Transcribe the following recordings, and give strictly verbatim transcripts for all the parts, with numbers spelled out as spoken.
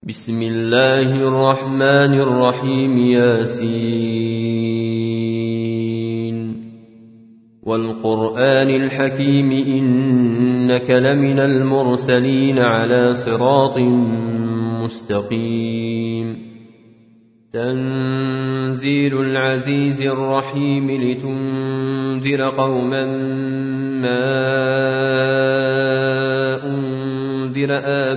بسم الله الرحمن الرحيم. ياسين والقرآن الحكيم إنك لمن المرسلين على صراط مستقيم. تنزيل العزيز الرحيم لتنذر قوما ما أنذر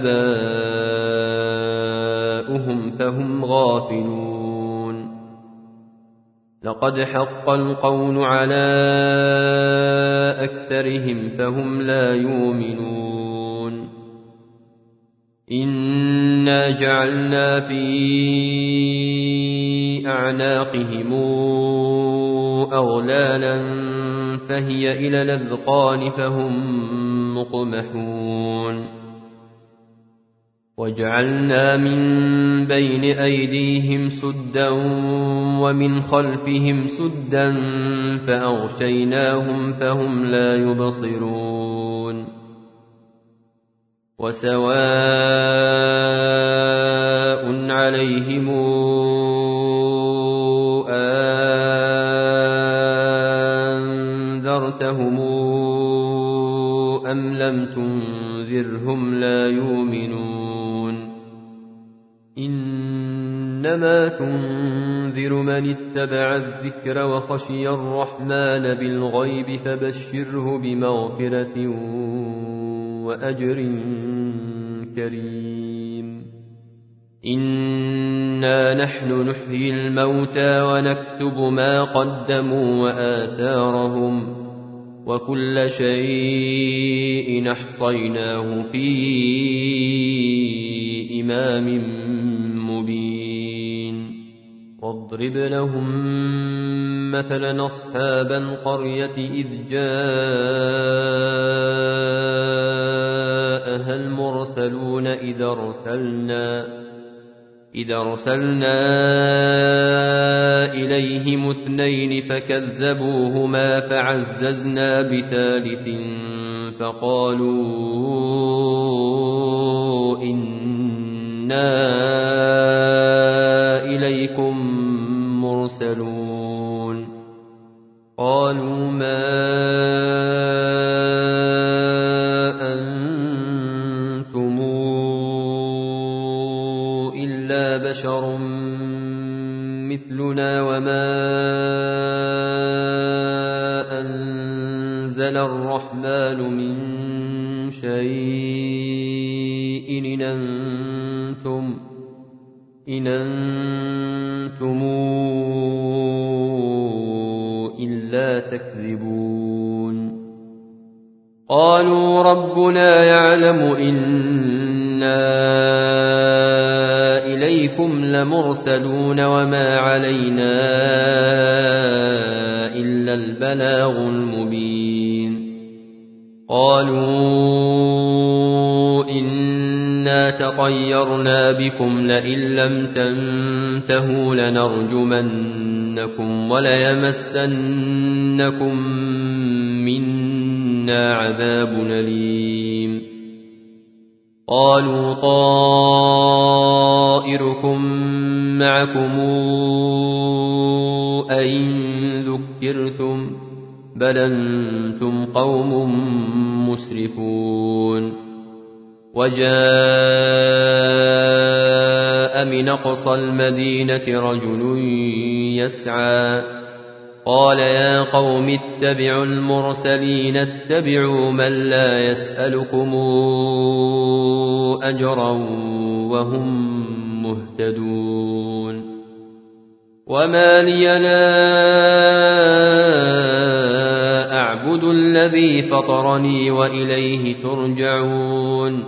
آباؤهم فهم غافلون. لقد حق القول على أكثرهم فهم لا يؤمنون. إنا جعلنا في أعناقهم أغلالا فهي إلى الأذقان فهم مقمحون. وجعلنا من بين أيديهم سدا ومن خلفهم سدا فأغشيناهم فهم لا يبصرون. وسواء عليهم أنذرتهم أم لم تنذرهم لا يؤمنون. إنما تنذر من اتبع الذكر وخشي الرحمن بالغيب فبشره بمغفرة وأجر كريم. إنا نحن نحيي الموتى ونكتب ما قدموا وآثارهم وكل شيء أحصيناه في إمام مبين. واضرب لهم مثلا أصحاب القرية إذ جاءها المرسلون إذ أرسلنا إذ أرسلنا إليهم اثنين فكذبوهما فعززنا بثالث فقالوا إنا إليكم مرسلون. قالوا ما أنتم إلا بشر مثلنا وما أنزل الرحمن من شيء إن أنتم إن أنتم إلا تكذبون. قالوا ربنا يعلم إنا إليكم لمرسلون وما علينا إلا البلاغ المبين. قالوا إنا تطيرنا بكم لئن لم تنتهوا لنرجمنكم وليمسنكم منا عذاب أليم. قالوا طائركم معكم أئن ذكرتم بل أنتم قوم مسرفون. وجاء من أقصى المدينة رجل يسعى قال يا قوم اتبعوا المرسلين اتبعوا من لا يسألكم أجرا وهم مهتدون. وما لي لا أعبد الذي فطرني وإليه ترجعون.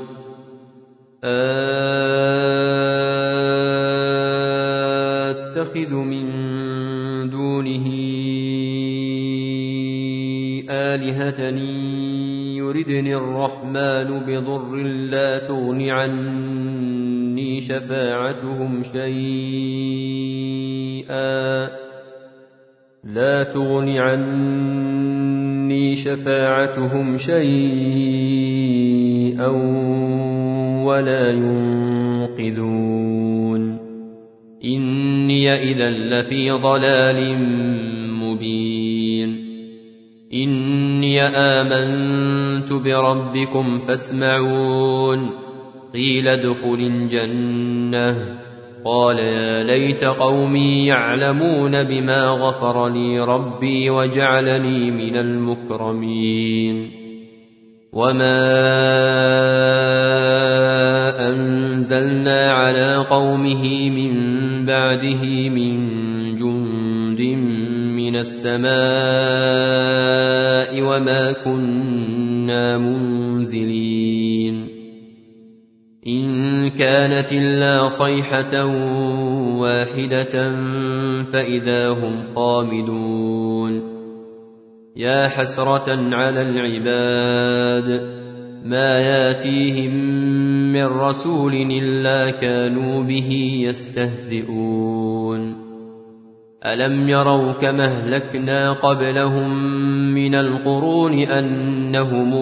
أتخذ من دونه آلهة يردني الرحمن بضر لا تغن عني شفاعتهم شيئا لا تغن عني شفاعتهم شيئا ولا ينقذون. إني إذا لفي ضلال مبين إني آمنت بربكم فاسمعون قيل ادخل الجنة قال يا ليت قومي يعلمون بما غفر لي ربي وجعلني من المكرمين وما أنزلنا على قومه من بعده من جند من السماء وما كنا منزلين إن كانت إلا صيحة واحدة فإذا هم خامدون يا حسرة على العباد ما ياتيهم من رسول إلا كانوا به يستهزئون ألم يروا كما أهلكنا قبلهم من القرون أنهم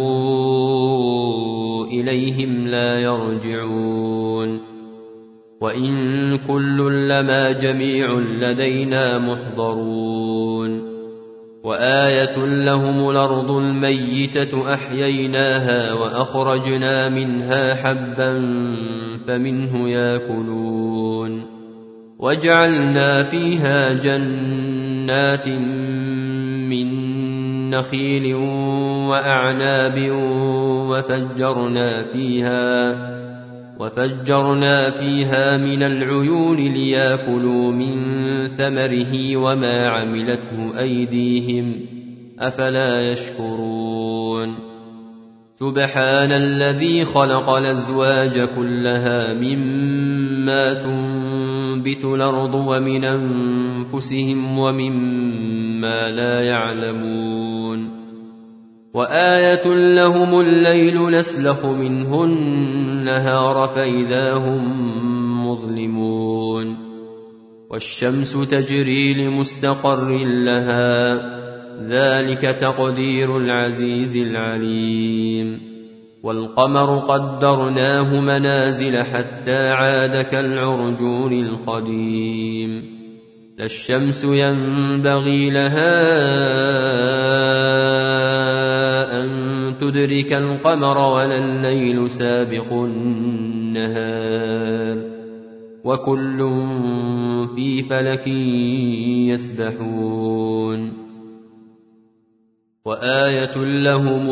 إليهم لا يرجعون وإن كل لما جميع لدينا محضرون وآية لهم الأرض الميتة أحييناها وأخرجنا منها حبا فمنه يأكلون وجعلنا فيها جنات من نخيل وأعناب وفجرنا فيها وفجرنا فيها من العيون ليأكلوا من ثمره وما عملته أيديهم أفلا يشكرون سبحان الذي خلق الأزواج كلها مما تنبت الأرض ومن أنفسهم ومما لا يعلمون وآية لهم الليل نسلخ منه النهار فإذا هم مظلمون والشمس تجري لمستقر لها ذلك تقدير العزيز العليم والقمر قدرناه منازل حتى عاد كالعرجون القديم لا الشمس ينبغي لها أن تدرك القمر ولا الليل سابق النهار وكل في فلك يسبحون وآية لهم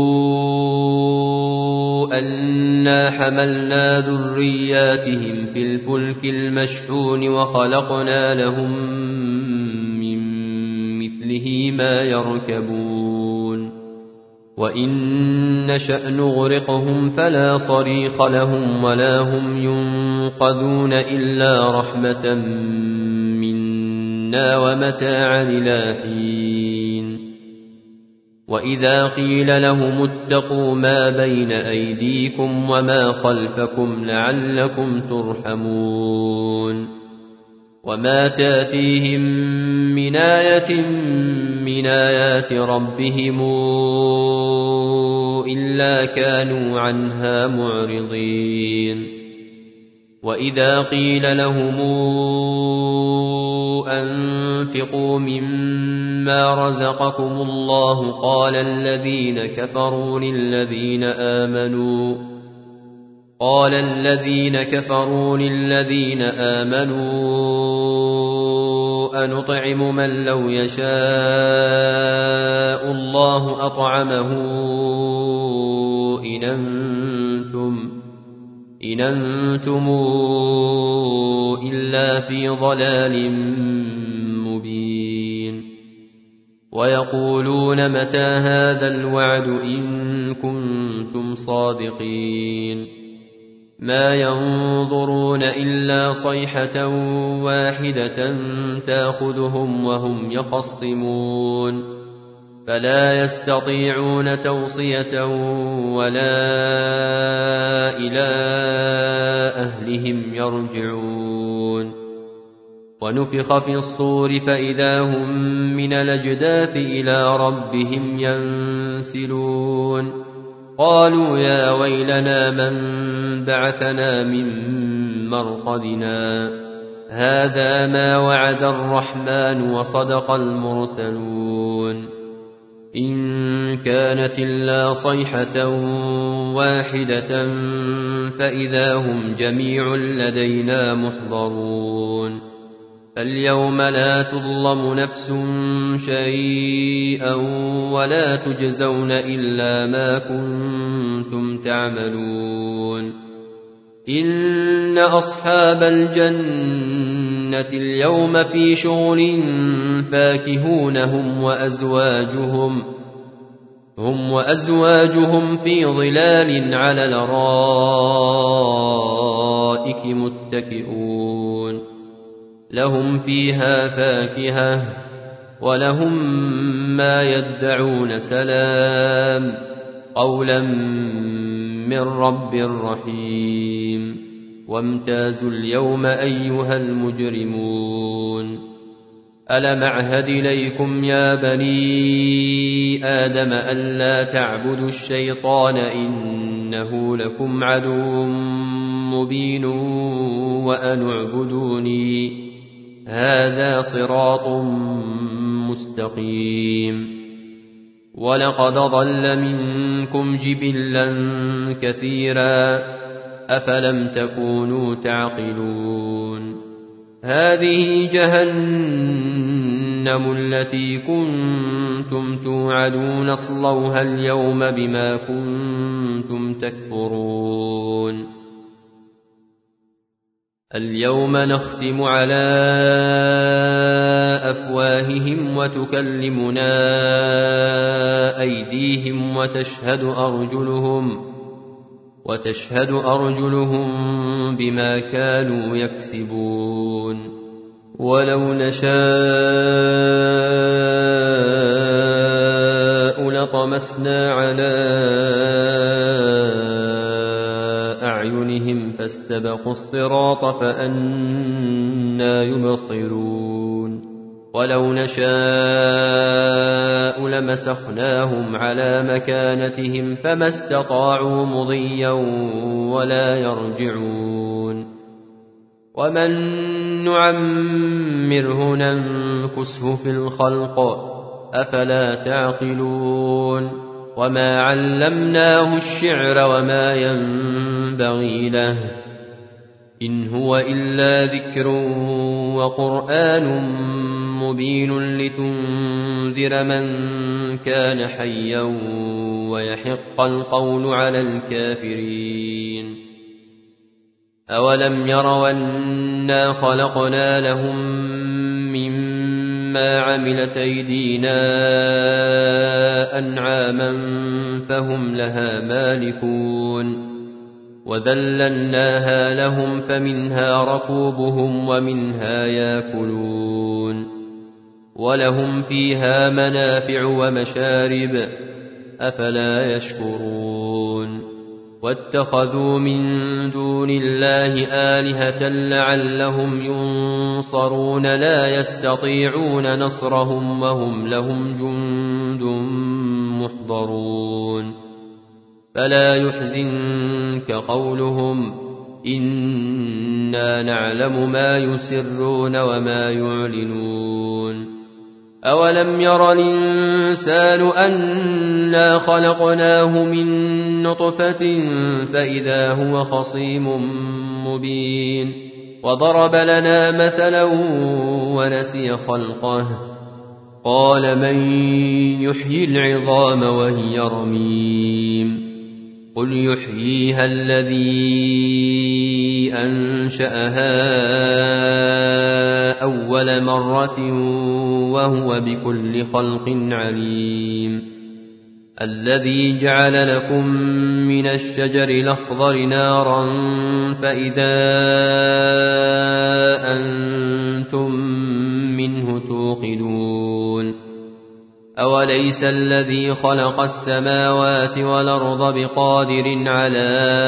أنا حملنا ذرياتهم في الفلك المشحون وخلقنا لهم من مثله ما يركبون وإن نشأ نغرقهم فلا صريخ لهم ولا هم ينقذون إلا رحمة منا ومتاعا إلى حين وإذا قيل لهم اتقوا ما بين أيديكم وما خلفكم لعلكم ترحمون وما تاتيهم من آية من آيات ربهم إلا كانوا عنها معرضين وإذا قيل لهم أنفقوا مما رزقكم الله قال الذين كفروا للذين آمنوا قال الذين كفروا للذين آمنوا أنطعم من لو يشاء الله أطعمه إن أنتم إن أنتم إلا في ضلال مبين ويقولون متى هذا الوعد إن كنتم صادقين ما ينظرون إلا صيحة واحدة تأخذهم وهم يخصمون فلا يستطيعون توصية ولا إلى أهلهم يرجعون ونفخ في الصور فإذا هم من الأجداث إلى ربهم ينسلون قالوا يا ويلنا من بعثنا من مرقدنا هذا ما وعد الرحمن وصدق المرسلون إن كانت إلا صيحة واحدة فإذا هم جميع لدينا محضرون فاليوم لا تظلم نفس شيئا ولا تجزون إلا ما كنتم تعملون إن أصحاب الجنة اليوم في شغل فاكهون هم وأزواجهم هم وأزواجهم في ظلال على الأرائك متكئون لهم فيها فاكهة ولهم ما يدعون سلام قولا من رب رحيم وامتازوا اليوم أيها المجرمون ألم أعهد إليكم يا بني آدم ألا تعبدوا الشيطان إنه لكم عدو مبين وأن اعبدوني هذا صراط مستقيم ولقد ضل منكم جبلا كثيرا أفلم تكونوا تعقلون هذه جهنم التي كنتم توعدون اصلوها اليوم بما كنتم تكفرون اليوم نختم على أفواههم وتكلمنا أيديهم وتشهد أرجلهم وتشهد أرجلهم بما كانوا يكسبون ولو نشاء لطمسنا على أعينهم فاستبقوا الصراط فأنى يبصرون ولو نشاء لمسخناهم على مكانتهم فما استطاعوا مضيا ولا يرجعون ومن نعمره ننكسه في الخلق أفلا تعقلون وما علمناه الشعر وما ينبغي له إن هو إلا ذكر وقرآن مبين لتنذر من كان حيا ويحق القول على الكافرين أولم يروا أنا خلقنا لهم مما عملت أيدينا أنعاما فهم لها مالكون وذللناها لهم فمنها ركوبهم ومنها ياكلون ولهم فيها منافع ومشارب أفلا يشكرون واتخذوا من دون الله آلهة لعلهم ينصرون لا يستطيعون نصرهم وهم لهم جند محضرون فلا يحزنك قولهم إنا نعلم ما يسرون وما يعلنون أولم ير الإنسان أنا خلقناه من نطفة فإذا هو خصيم مبين وضرب لنا مثلا ونسي خلقه قال من يحيي العظام وهي رميم قل يحييها الذي أنشأها أول مرة وهو بكل خلق عليم الذي جعل لكم من الشجر الأخضر نارا فإذا أنتم منه توقدون أوليس الذي خلق السماوات والأرض بقادر على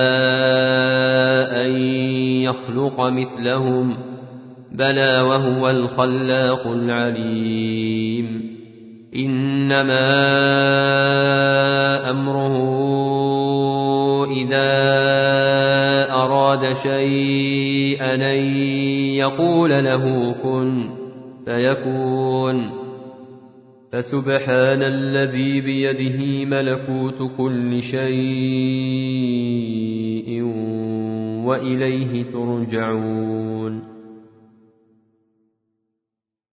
أن يخلق مثلهم بلى وهو الخلاق العليم إنما أمره إذا أراد شيئا أن يقول له كن فيكون فسبحان الذي بيده ملكوت كل شيء وإليه ترجعون